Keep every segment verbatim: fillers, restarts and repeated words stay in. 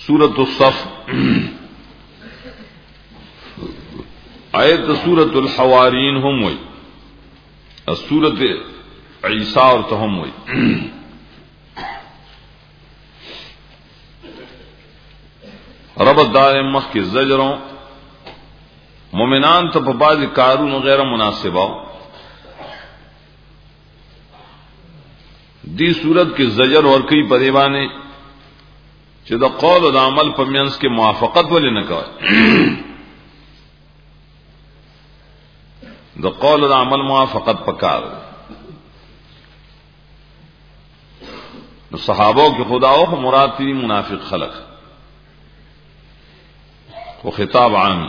सूरत الصف आयत सूरत الحوارين هم हुई, सूरत ईसा और तो हम हुई. रबदार मख के जजरों मोमिनान तो बाज कारून वगैरह मुनासिबा दी सूरत के जजर और कई पदेवाने द कौल और अमल पमियंस के मुआफकत वाले न कहा द कौल और अमल मुआफकत पकार सहाबों के खुदाओं को मुराती मुनाफिक खलक वो खिताब आमी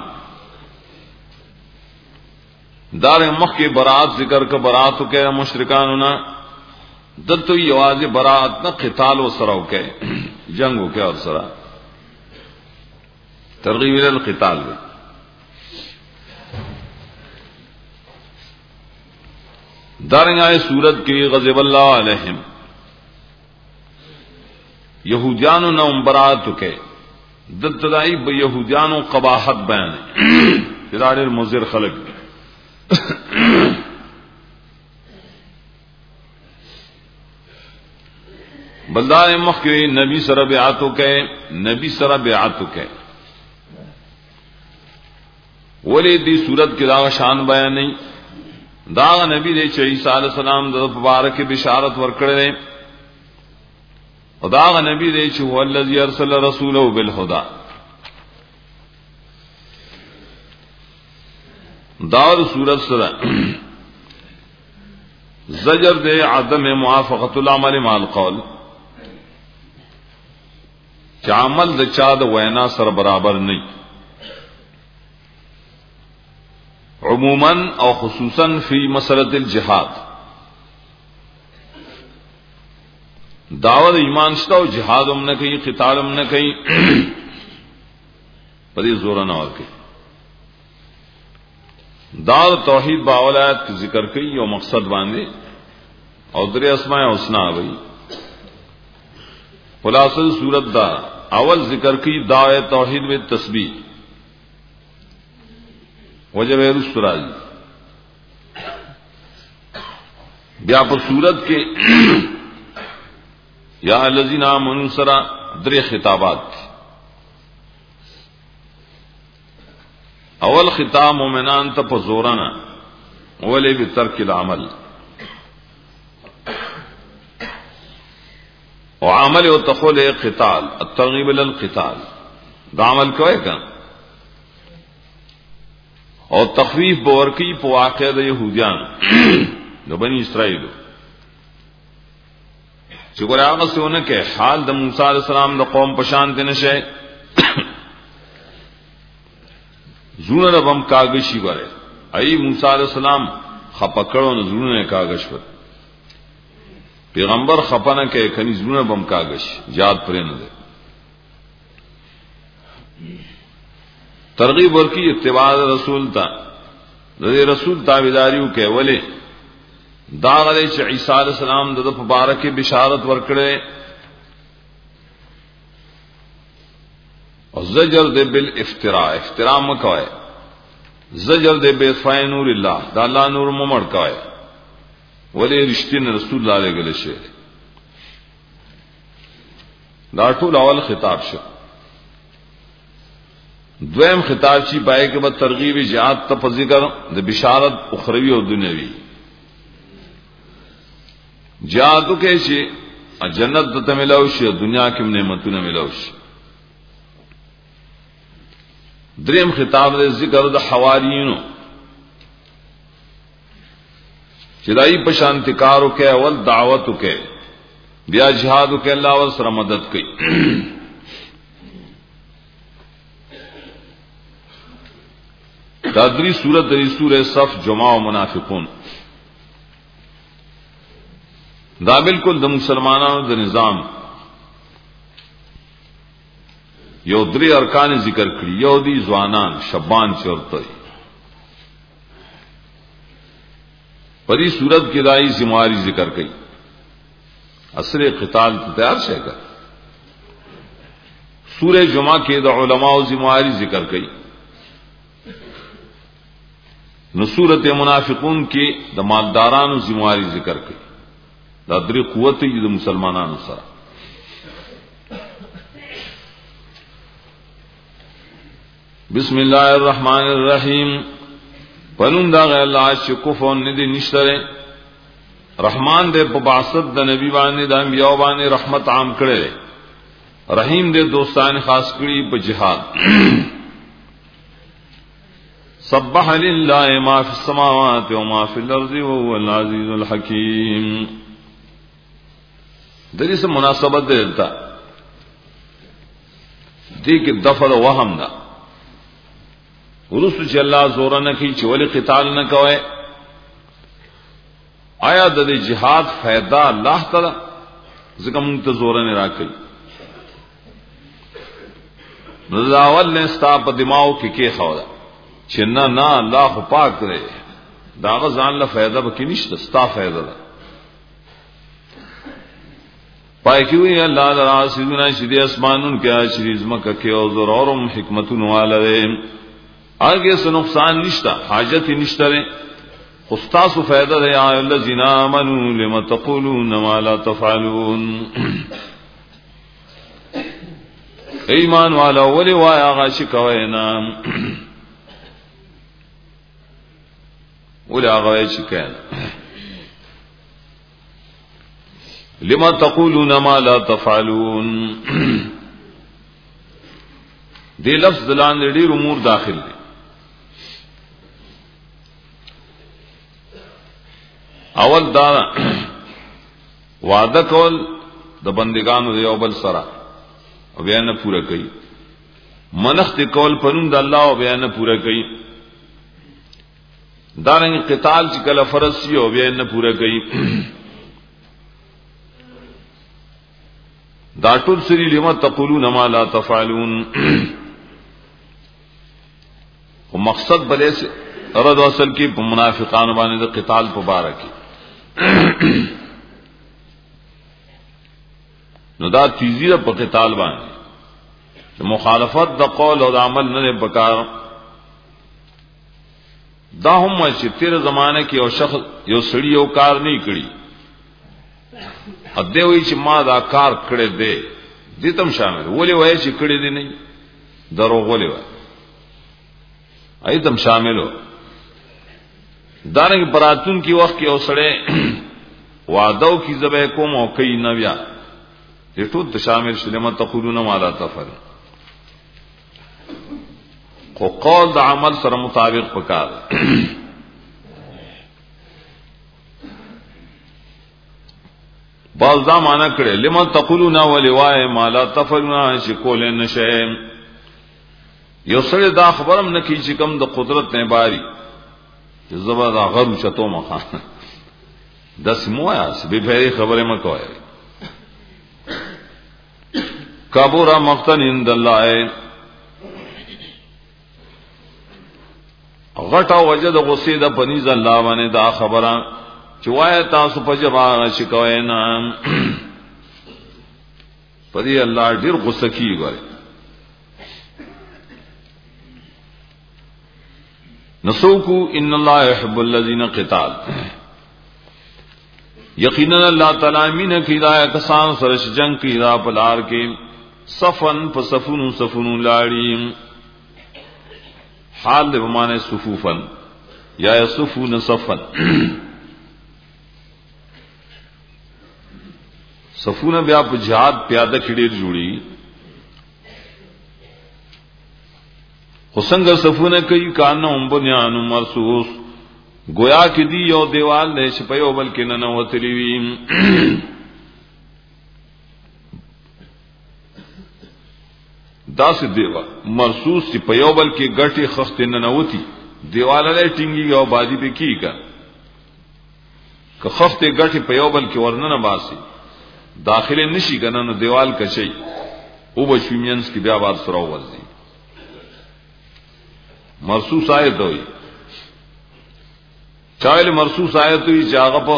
दार मख के बरात जिक्र का बरात हो के मुशरिकान ना दल तो ये आवाज बरात न खिताल व सरा के जंग हो क्या और सरा तरगीब खिताल में दारंगाए सूरत के गज़िबल्लाह अलैहिम यहूदियानो न बरात के दत्तदाई यहूदियानो कबाहत बयान फिरार मुजिर खलक बल्दार मख के नबी सरा बेआतो के नबी सरा बेआतो के वले दी सूरत के दाग शान बयान नहीं दाग नबी दे ईसा अलैहि सलाम मुबारक की बिशारत वर्कड़े और दाग नबी दे वल्लज़ी अरसल रसूलहु बिल हुदा दार सूरत सरा जजर दे आदम मुआफकतुल अमल माल कौल चामल द चाद वैना सर बराबर नहीं उमूमन और खुसूसन फी मसलत जिहाद दावत ईमान शता और जिहाद हमने कही किताल हमने कही बड़ी जोरा न और कही दाव तौहीद बावलायत की जिक्र कई और मकसद बांधे और दरे अस्माए हुस्ना भाई खुलासल सूरत दा अवल जिक्र की दाव तौहीद में तस्बीह वजह रुस्तराजी व्याप सूरत के या लजीना मनुसरा दरे खिताबात थी. अवल खिताब मोमिनान तप जोराना वले भी तर्किल अमल और अमल व तखोल क़िताल तरगीब अल क़िताल दामल को है का और तखवीफ बवरकी वाक़िद यहूदियान जो बनी इसराइल चुकर आग से उन्हें के हाल द मूसा अलैहि सलाम द कौम पशान दिन शे जून रबम कागशी बरे आई मूसा अलैहि सलाम खपकड़ो न जून कागश पर पैगंबर खपन के खनी जून बम कागश याद परे न दे तरगीब वर्की इत्तिबा रसूल था रज़े रसूल ताबेदारियों के वले दाग अले ईसा अलैहि सलाम द मुबारक की बिशारत वर्कड़े और जजर दे बिल इफ्तिरा इफ्तिरा मकवाए जजर दे बेफाय नूर इल्लाह दाला नूर मुमड़ काए वले रिश्ते न रसूल लाले गले शे दाठुल अवल खिताब शे द्वैम खिताब ची पाए के बाद तरगीब जिहाद तप जिक्र द बिशारत उखरवी और दुनियावी जिहाद के शे जन्नत त मिलाउश दुनिया की नेमतों न मिलाउश द्रेम खिताब दे जिक्र द हवारियिनो चिदाई पशांतिकारो के अवल दावत के बिया जिहाद के अल्लाह व सर मदद की दादरी सूरत दरी सूरह सफ जुमा व मुनाफिकून दा बिल्कुल द मुसलमानों द निजाम यौदरी अरकान जिक्र करी यहूदी जवानान शब्बान चोरतोई परी सूरत की दाई जिम्मेवारी जिक्र कई असरे क़िताल तैयार शेगा سورہ جمعہ کې د علماء ذمہواری ذکر کړي. نو سورۃ منافقون کې د مالدارانو ذمہواری ذکر کړي. دا درې قوت دي د مسلمانانو سره. بسم الله الرحمن الرحیم. پنوم دا غیر الله چې کفر نه دي نشته. رحمان دې په بعثت د نبی باندې د انبیاء باندې رحمت عام کړي. رحیم دې دوستان خاص کړي په جهاد. سبح لله ما فی السماوات و ما فی الارض وهو العزیز الحکیم. دې سره مناسبت ده دې کې دفع وهم ده. ورسو چې الله زور نه کوي چې ولې قتال نه کوي. آیا د جهاد فائدہ الله تعالی ځکه موږ ته زور نه راکړي. نو دا اول نه ستا په دماغ کې کې خاوره چې نه نه الله پاک دی دا غزان له فائدہ به کې نشته ستا فائدہ ده. پای کې وی الله تعالی سيدنا شدي اسمانون کې شریز مکه کې او ضرورم حکمتون والده آگے سے نقصان نشتا حاجت نشتا رے خستاس فائدہ دے یا الذین آمنوا لما تقولون ما لا تفعلون. ایمان والا ولی وایا غاشی کوینا ولی آغاشی کوینا لما تقولون ما لا تفعلون. دی لفظ دلان ډیر امور داخل دي. اول دا وعده کول د بندگانو دی او بل سره او بیا نه پورا کوي. منخت کول پرون د الله او بیا نه پورا کوي. دا رنګ قتال چې کله فرض شي او بیا نه پورا کوي. دا ټول سری لما تقولون ما لا تفعلون. او مقصد بلې سے اراد اصل کې په منافقانو باندې د قتال په باره کې نو دا تیزی په قتال باندې مخالفت د قول او د عمل نه پکار. دا هم چې تیر زمانه کې یو شخص یو سړی یو کار نه کړی اده وی چې ما دا کار کړی دی دې تم شامل ولې وای چې کړی دی نه دروغ ولې وای ایتم شاملو. دانګ براتون کی وخت کې اوسړې وعدو کی زبې کوم او کوي نه بیا دې ټول ته شامل شلمه تقولون ما لا تفعل. خو قول د عمل سره مطابق پکار. باز دا معنا کړي لمن تقولون ولوای ما لا تفعلون چې کول نه شي. یو سره دا خبرم نه کی چې کوم د قدرت نه باري چې زبر دا غرو چتو مخه د سمویا سبي به خبره مکوای. کبر مقتن عند الله غټه وجد غصیده پنیز الله باندې دا خبره چې وای تاسو په جواب شکوي نه پدې الله ډیر غصه کیږي. نسوکو ان الله يحب الذين قتال. یقینا الله تعالی مين کی دا کسان سره جنگ کی دا پلار کې صفن فصفون صفون لاړي حال به معنی صفوفن یا صفون صفن. صفون بیا په جهاد پیاده کړي جوړي حسنګ صفونه کوي کانو بنیان مرصوص گویا کې دی یو دیوال نه شپيو بلکې نه نوتلی وي. داس دیوال مرصوص چې په یو بلکې ګټي خخت نه نوتی دیوال له ټینګي او بادي به کیګه که خخت ګټي په یو بلکې ورننه باسي داخله نشي کنه نو دیوال کچي او بشمینس کی بیا بار سره وځي. مرصوص آیت ہوئی چاہے مرصوص آیت ہوئی چاہا پا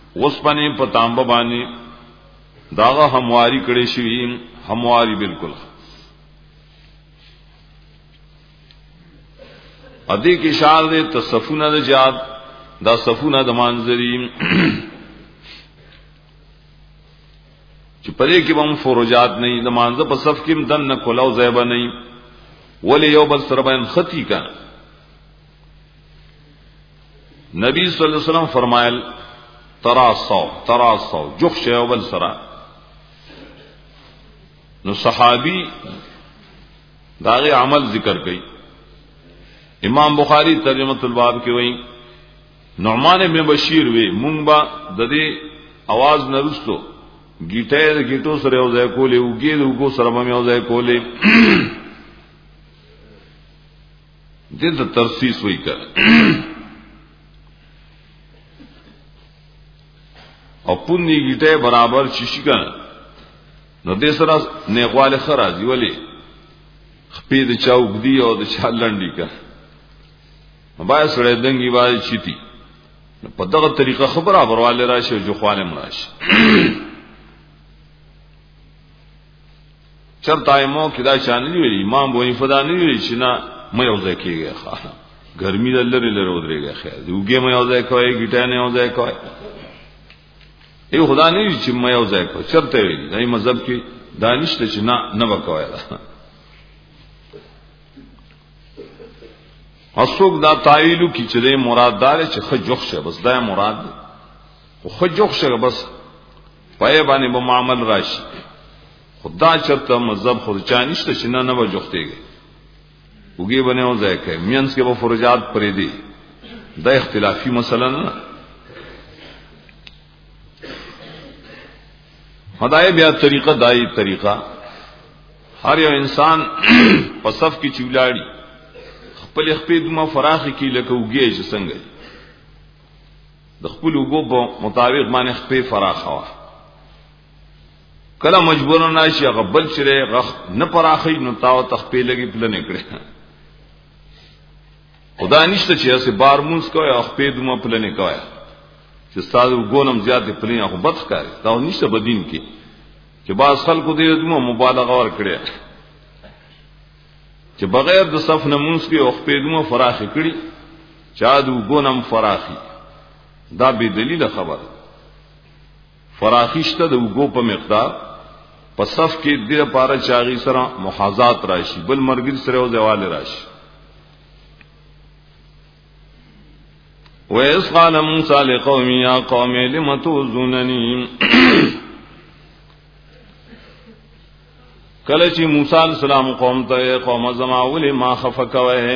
وسپنی پا تانبا بانی داغا ہمواری کڑے شویم ہمواری بالکل ادي کې اشاره ده تصفونه د جهاد دا صفونه د منځري چې پدې کې هم فروجات نه د مانزه په صف کې دن نه کولاو زیبه نه ولی یو بل سره باندې خطی کا نبی صلی الله علیه وسلم فرمایل تراصو تراصو جخش یو بل سره نو صحابي داغه عمل ذکر کړي امام بخاری ترجمه الباب کې وایي نعمان ابن بشیر وی مونږ با د دې आवाज نرستو گیټه د گیټو سره یو ځای کولې وګې د وګو سره مې یو ځای کولې دې د ترسیس وای کړ او پوندې گیټه برابر شیشي کړ نو دې سره نیغواله خراځي ولې خپې د چاوګ دی او د چالنډي کړ مبای سره دنګي وای چيتي په دغه طریقه خبره برواله راشي جو خوانه مراشي چرته ایمو کدا شان دی ویلی امام بونی فدا نه ویلی چې نه مې اوځه کېږي ښه ګرمي دلته لره ودرېږي خیر دیوګه مې اوځه کوي گیټه نه اوځه کوي ای خدا نه چې مې اوځه کوي چرته ویلی دای مذهب کې دانشته چې نه نه وکوي اسوک دا تعیلو کی چې مراد دار چې خجوخ شه بس دا مراد خو خجوخ شه بس پای باندې به معامل راشي خدا چرته مذهب خود چانشته چې نه نه وجوختيږي وګي بنو ځای کوي مینس کې به فرجات پرې دي دا اختلافي مسله نه هدايه بیا طریقه دای طریقه هر یو انسان په صف کې چولاړي خپل خپې دمه فراخي کې لکه وګي چې څنګه د خپل وګو په مطابق باندې خپې فراخه وا کله مجبور نه شي غبل چره غخ نه پراخي نو تاو تخپې لګي پل نه کړي خدا نشته چې اسه بار مونږ کوي او خپې دمه پل نه کوي چې ستاسو وګونم زیات پلین خو بد ښکاري دا نشته بدین کې چې باز خلکو دې دمه مبالغه ور کړی چې بغیر د صف نمونځ کې او خپې دمه فراخي کړي چا د وګونم فراخي دا به دلیل خبره فراخیشته د وګو په مقدار په صف کې د لپاره چاغي سره محاذات راشي بل مرګ سره او زوال راشي وَإِذْ قَالَ مُوسَى لِقَوْمِهِ يَا قَوْمِ لِمَ تُؤْذُونَنِي کله چې موسی علیہ السلام قوم ته قوم زما ولې ما خفقوه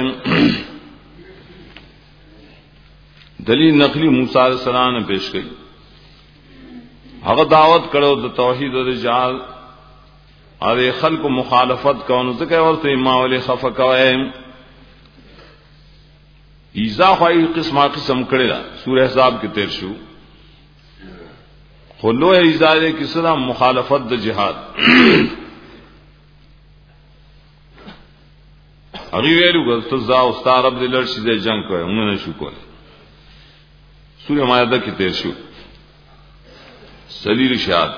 دلیل نقلی موسی علیہ السلام نے پیش کړي هغه دعوت کړو د توحید او د جهاد او خلق مخالفت کوي ځکه ورته ما ولې خفقوه ایزا خوای قسمه قسم کړي دا سورہ احزاب کې تیر شو خلو ایزا دې کې سلام مخالفت د جهاد هغه ویلو ګل ته زاو ستاره رب دې لړشي د جنگ کوي موږ نه شو کولای سورہ مائده کې تیر شو سلیل شاد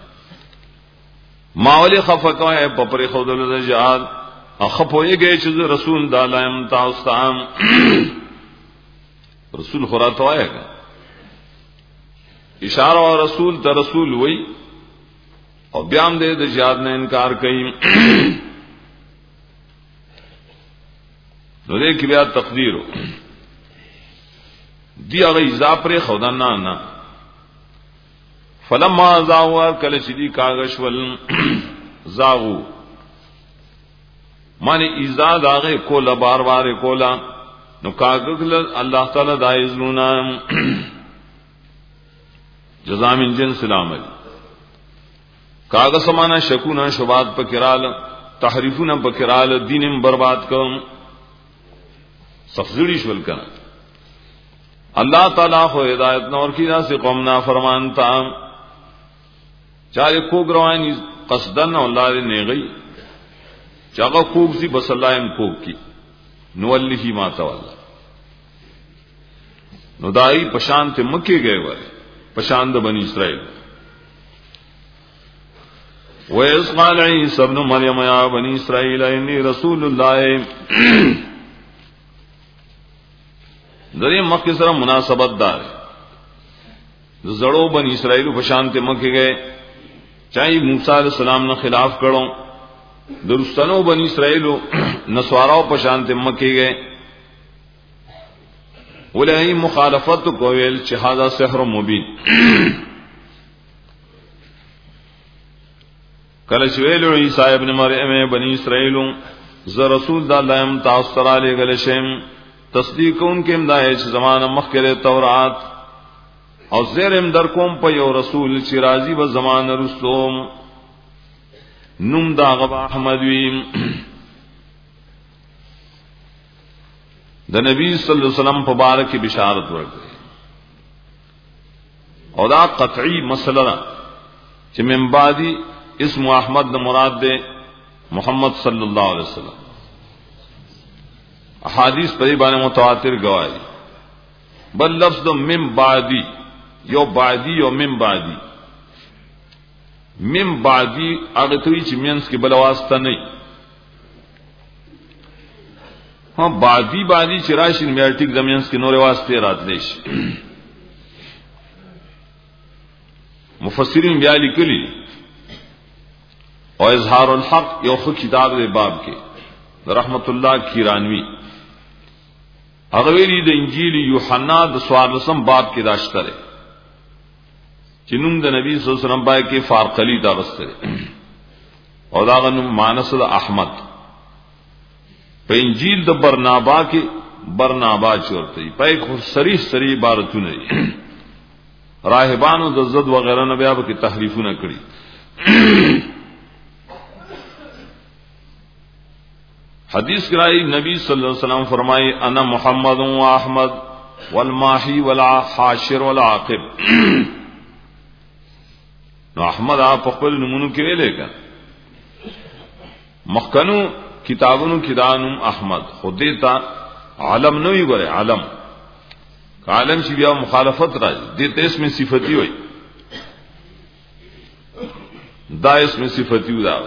ماولی خفقوه په پرې خودلو د جهاد اخپويږي چې رسول د عالم تاسو رسول خرات وایګه اشاره او رسول ته رسول وای او بیا هم د جهاد نه انکار کوي نو دې کې بیا تقدیر دی هغه اضافه خدا نه نه فلما زاوا کله چې دی کاغش ول زاغو معنی ایزاد هغه کوله بار بار کولا نو کاغل الله تعالی دایزونا جزاء من جنس العمل کاغه سمانا شکونا شبات پکرال تحریفونه پکرال دینم برباد کوم سفزړی شول کنه الله تعالی خو ہدایت نور کی دا سے قوم نا فرمان تا چاہے کو گروانی قصدن الله دې نه گئی چاغه کوب سی بس الله ان کوب کی نوله ما تولا نو دای پشان ته مکه گئے وای پشان د بنی اسرائیل وَإِذْ قَالَ عِيسَى ابْنُ مَرْيَمَ يَا بَنِي إِسْرَائِيلَ إِنِّي رَسُولُ اللَّهِ دغه مکه سره مناسبت دار زړو بن اسرائیل په شان ته مکه گئے چاہے موسی علیہ السلام نے خلاف کړو درستانو بن اسرائیل نسواراو په شان ته مکه گئے ولای مخالفت کویل چې هاذا سحر مبین کله چې ویلو عیسی ابن مریم بنی اسرائیل ز رسول د الله ام تاسو سره لګل شم تصدیقون کې امدای چې زمانه مخکره تورات او زیرم در کوم په یو رسول چې راضی به زمانه رسوم نوم دا غبا احمد ویم د نبی صلی الله علیه وسلم په باره کې بشارت ورکړي او دا قطعی مسله ده چې من بعدی اسم احمد مراد ده محمد صلی الله علیه وسلم احادیث په دې باندې متواتر گواہی بل لفظ د من بعدی یو بعدی یو من بعدی من بعدی هغه توی چې مینس کې بل واسطه نه ها بعدی بعدی چې راشي میارټیک زمینس کې نور واسطه راتلی شي مفسرین بیا لیکلي او اظهار الحق یو خو کتاب دی باب کې رحمت الله کیرانوی هغه ویلي د انجیل یوحنا د څوارلسم باب کې داشته ده چې نوم د نبی صلی الله علیه وسلم پای کې فارقلی دا غسته او دا غنو مانس د احمد په انجیل د برنابا کې برنابا چورته پای خو صریح صریح عبارتونه دي راهبانو د زد وغیرہ نه بیا به تحریفونه کړی حدیث کرائی نبی صلی اللہ علیہ وسلم فرمائی انا محمد و احمد والماحی والحاشر والعاقب نو احمد آپ خپل نمونو کې ویلې کا مخکنو کتابونو کې دانم احمد خودی تا عالم نو وی غره عالم عالم چې بیا مخالفت راځي دې ته اسم صفتی وای دا اسم صفتی ودا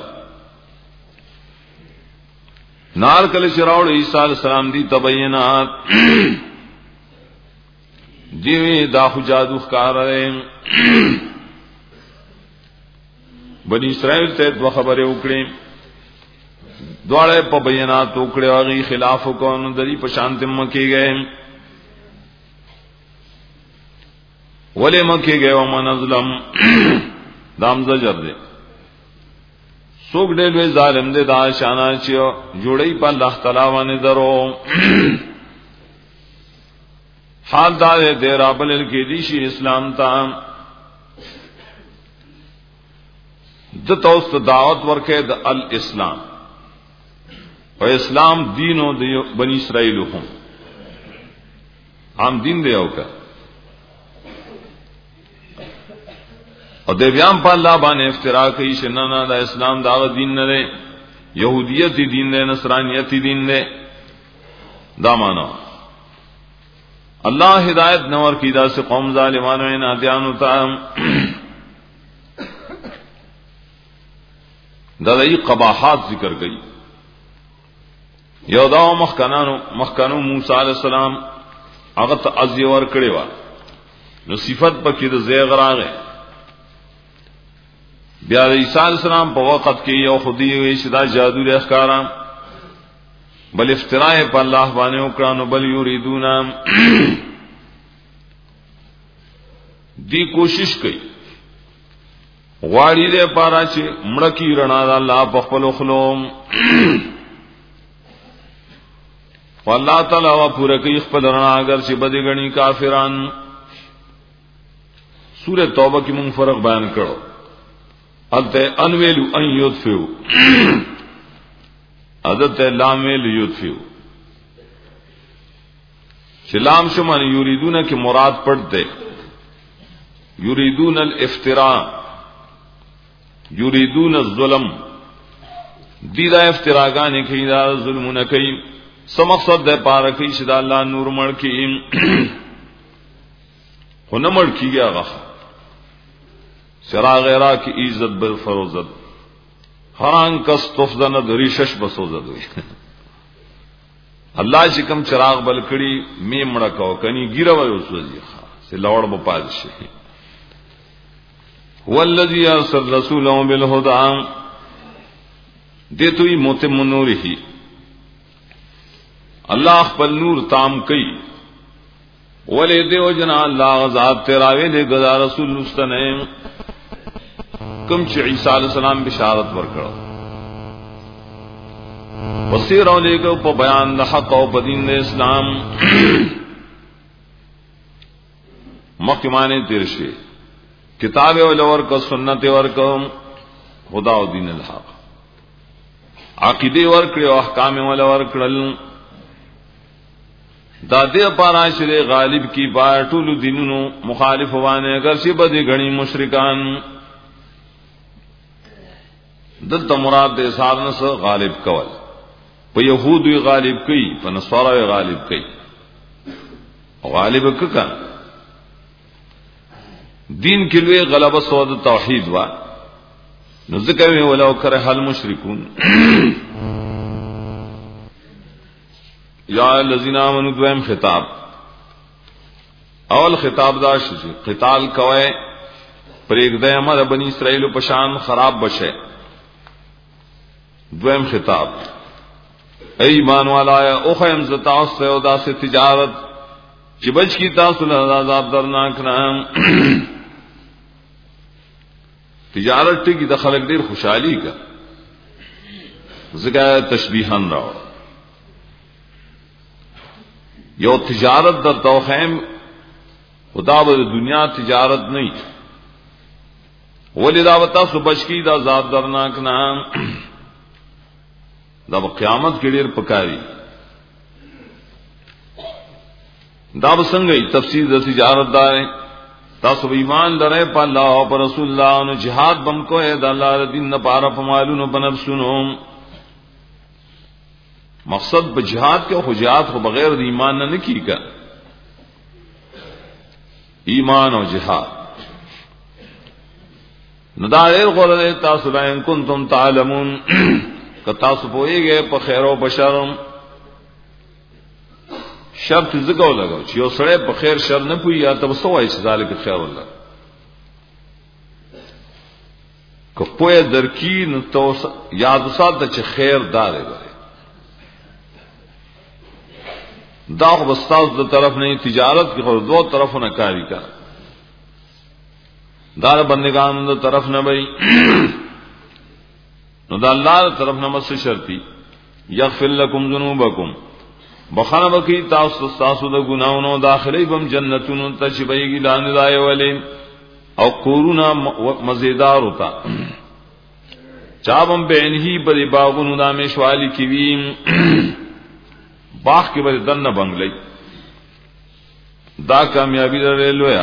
نار کل شراوڑ عیسیٰ علیہ السلام دی تبینات دیوی داخو جادو خکار رہے بنی اسرائیل تے دو خبریں اکڑے دوارے پا بینات اکڑے واغی خلاف کون دری پشانت مکی گئے ولی مکی گئے ومن ازلم دام زجر دے سوک ډېر وی ظالم دې دا شانا چې جوړی په الله تعالی باندې درو حال دا دې رابل کې دي شي اسلام ته د توست دعوت ورکه د الاسلام او اسلام دین او د بنی اسرائیل هم عام دین دی او کا او د بیان په الله باندې افترا کوي چې نه نه د اسلام دا دین نه دی يهوديت دین نه نصرانيت دین نه دا معنا الله هدایت نور کی دا سے قوم ظالمانو نه دیانو ته دا دای قباحات ذکر کړي یو دا مخکنانو مخکنو موسی علی السلام هغه ته ازي ور کړی و نو صفت پکې د زیغ راغې بیا عیسی علیہ السلام په وخت کې یو خودی وی شدا جادو له ښکارا بل افتراء په الله باندې وکړه نو بل یریدون دی کوشش کوي غواړي دې پارا چې مړکی رڼا د الله په خپل خلوم والله تعالی وا پوره کوي خپل رڼا اگر چې بدی غني کافران سورۃ توبه کې مونږ فرق بیان کړو الته انویلو ان یطفو عادت لام ویل یطفو شلام شمن یریدون کی مراد پڑھتے یریدون الافتراء یریدون الظلم دیدا افتراگان کی دا ظلمون کی سمقصد دے پارا کی شدا اللہ نور مڑ کی ہونا مڑ کی گیا غخ سرا غیرہ کی عزت بر فروزت ہران کس تفزند ریشش بسوزد ہوئی الله چې کوم چراغ بل کړي می مړه کو کني ګیره وای وسوځي سه لوړ په پاد شي هو الذي ارسل رسوله بالهدى دتوي متم نوره الله خپل نور تام کوي ولې دیو جنا الله غزاد تیراوي دې غزا رسول مستنه کوم چې عيسى عليه السلام بشارت ورکړو وسیر علیکو په بیان د حق او په دین د اسلام مخکمانه تیر شي کتاب ولور کو سنت ورکو خدا او دین الحق عقیده ورکړي او احکام ولور کړل دا دې پارا شری غالب کی بار ټول دینونو مخالف وانه اگر شی بدی غنی مشرکان دلته مراد د اسارن سره غالب کول په يهودي غالب کئ په نصارا غالب کئ غالب ککا دین کې لوی غلبه سود توحید وا نو ذکر ولو کرہ المشرکون یا الذین آمنوا دویم خطاب اول خطاب دا شي قتال کوي پرېږدای امر بنی اسرائیل په شان خراب بشه دویم خطاب اے ایمان والا او خیم زتا او دا سے تجارت چې بچ کی تاسو له عذاب درناک نه تجارت کی د خلق ډیر خوشحالي کا زګا تشبیهان راو یو تجارت در توخیم خدا به دنیا تجارت نه ولدا وتا سو بچ کی د عذاب درناک نه دا قیامت کې ډیر پکاري دا څنګه تفسیر د تجارت دار تاسو ایمان لرئ په الله او پر رسول الله او جهاد بم کو ہے د الله دین نه پاره فمالونو بنفسونو مقصد په جهاد کې خو جهاد خو بغیر د ایمان نه کیږي ایمان او جهاد ندار غره تاسو لئن کنتم تعلمون کتا سو پوئیږي په خیر او بشر شرط زګو لګاو چې یو سره په خیر شر نه پوي یا تاسو وایي چې ذالک خیر الله کو پوهه درکې نو تاسو یاد وساته چې خیر دار دی دا خو بستاز د طرف نه تجارت کې خو دوه طرفونه کاری کا دار بندگان د طرف نه وای نو دا الله طرف نه مس شرطي یغفر لكم ذنوبکم بخانه وکي تاسو تاسو د ګناونو داخلي بم جنتونو ته چې بيګي لاندې دای ولې او کورونا مزیدار ہوتا چابم بینہی بری باغونو دا مشوالی کیویم باغ کې بری دنه بنگلې دا کامیابی لري لویا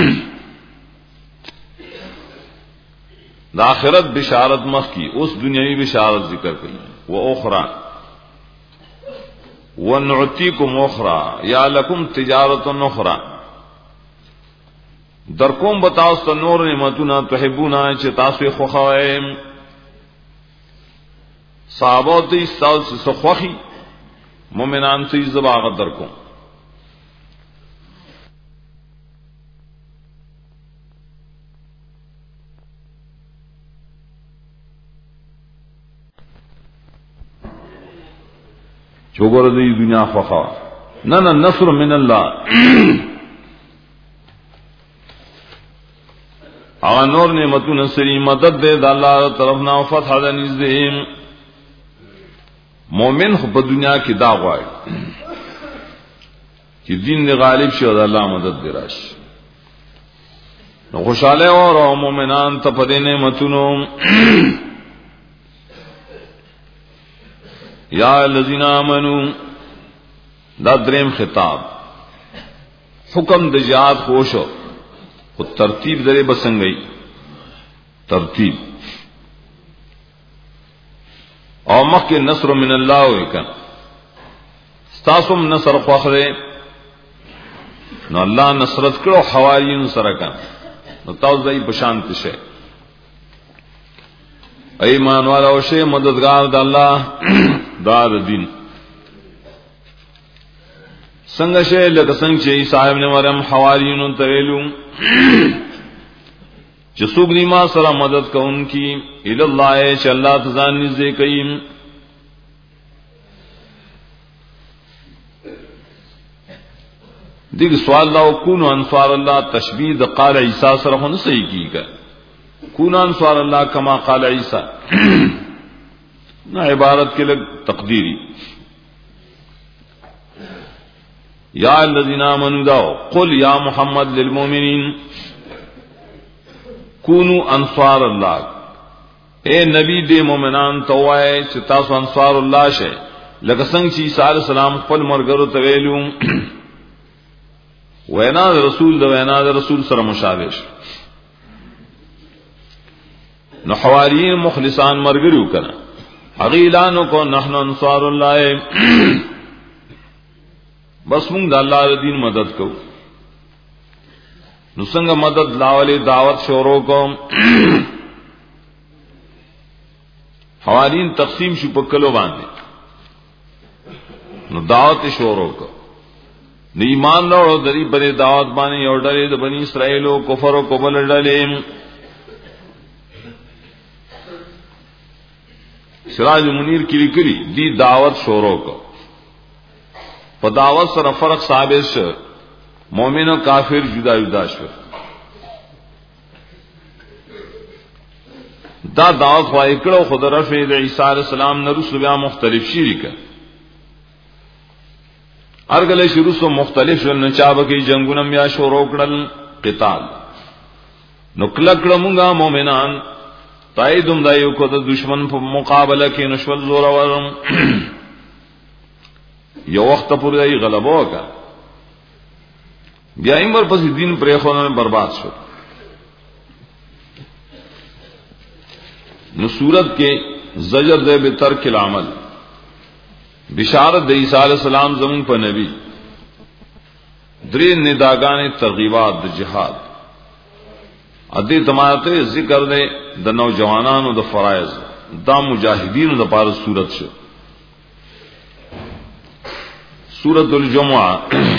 دا آخرت بشارت مخ کی اس دنیاوی بشارت ذکر کړي و اخرى ونعطيكم اخرى یا لکم تجارت اخرى در کوم بتاو ست نور نعمتونه تحبونا چې تاسو خو خوایم صحابه دې تاسو خوخي مومنان سي زباغت در کوم چوغور دې دنیا خوخا نه نه نصر من الله او نور نعمتونه سری مدد دے د الله طرف نه فتح د نږدې مؤمن خو په دنیا کې دا غواړي چې دین دی غالب شي او د الله مدد دی راشي نو خوشاله او مؤمنان ته په دې نعمتونو یا الذین آمنو دا دریم خطاب حکم د جهاد خوشو او ترتیب درې بسنګي ترتیب او مکه نصر من الله وکړه تاسو نصر خوخره نو الله نصرت کړو حواریون سره کړه نو تاسو دای بشانت شه ایمان والا او شه مددگار د الله دار دین څنګه شه لکه څنګه چې عیسی ابن مریم حواریون ته ویلو چې څوک ما سره مدد کوونکی الی الله چې الله تعالی نږدې کوي. دغه سوال لا وکونو انصار الله تشبیه د قال عیسی سره نه صحیح کیږي. کون انصار الله کما قال عیسی نہ عبارت کے لگ تقدیری. یا الذین آمنوا داو قل یا محمد للمؤمنین کونو انصار اللہ، اے نبی دے مومنان توائے چې تاسو انصار الله شئ. لکه څنګه چې عیسی علیہ السلام خپل مرګرو ته ویلو وینا رسول د وینا د رسول سره مشابه شي. نو حواریین مخلصان مرګرو کړه اغیلانو کو نحن انصار الله بس موږ د الله د دین مدد کوو. نو څنګه مدد لاولې دعوت شروع کوم. حواریین تقسیم شو په کلو باندې. نو دعوت شروع کو نو ایمان ورو دری په دعوت باندې یو ډلې د بنی اسرائیل او کفر او قبل ډلې. سراج منیر کلی کلی دی دعوت شروع کو. په دعوت سره فرق ثابت شو. مومن او کافر جدا جدا شو. دا دعوت وای کړو خود رفع د عیسی علیہ السلام نه رسول بیا مختلف شریک ارګل شروع سو مختلف شو. نه چا به جنگونه بیا شروع کړل قتال. نو کله کله مونږه مؤمنان تایدم دایو کو د دشمن په مقابله کې نشول زور ورم یو وخت پورې غلبه وکړه. بیا ایمر پس دین پرې خونه برباد شو. نو صورت کې زجر دے به ترک العمل بشارت د عیسی علیہ السلام زمون په نبی درې نداګانې ترغیبات د جهاد ادي تماته ذکر دے د نوجوانانو د فرایض دا مجاهدینو د پاره صورت شو. سورۃ الجمعہ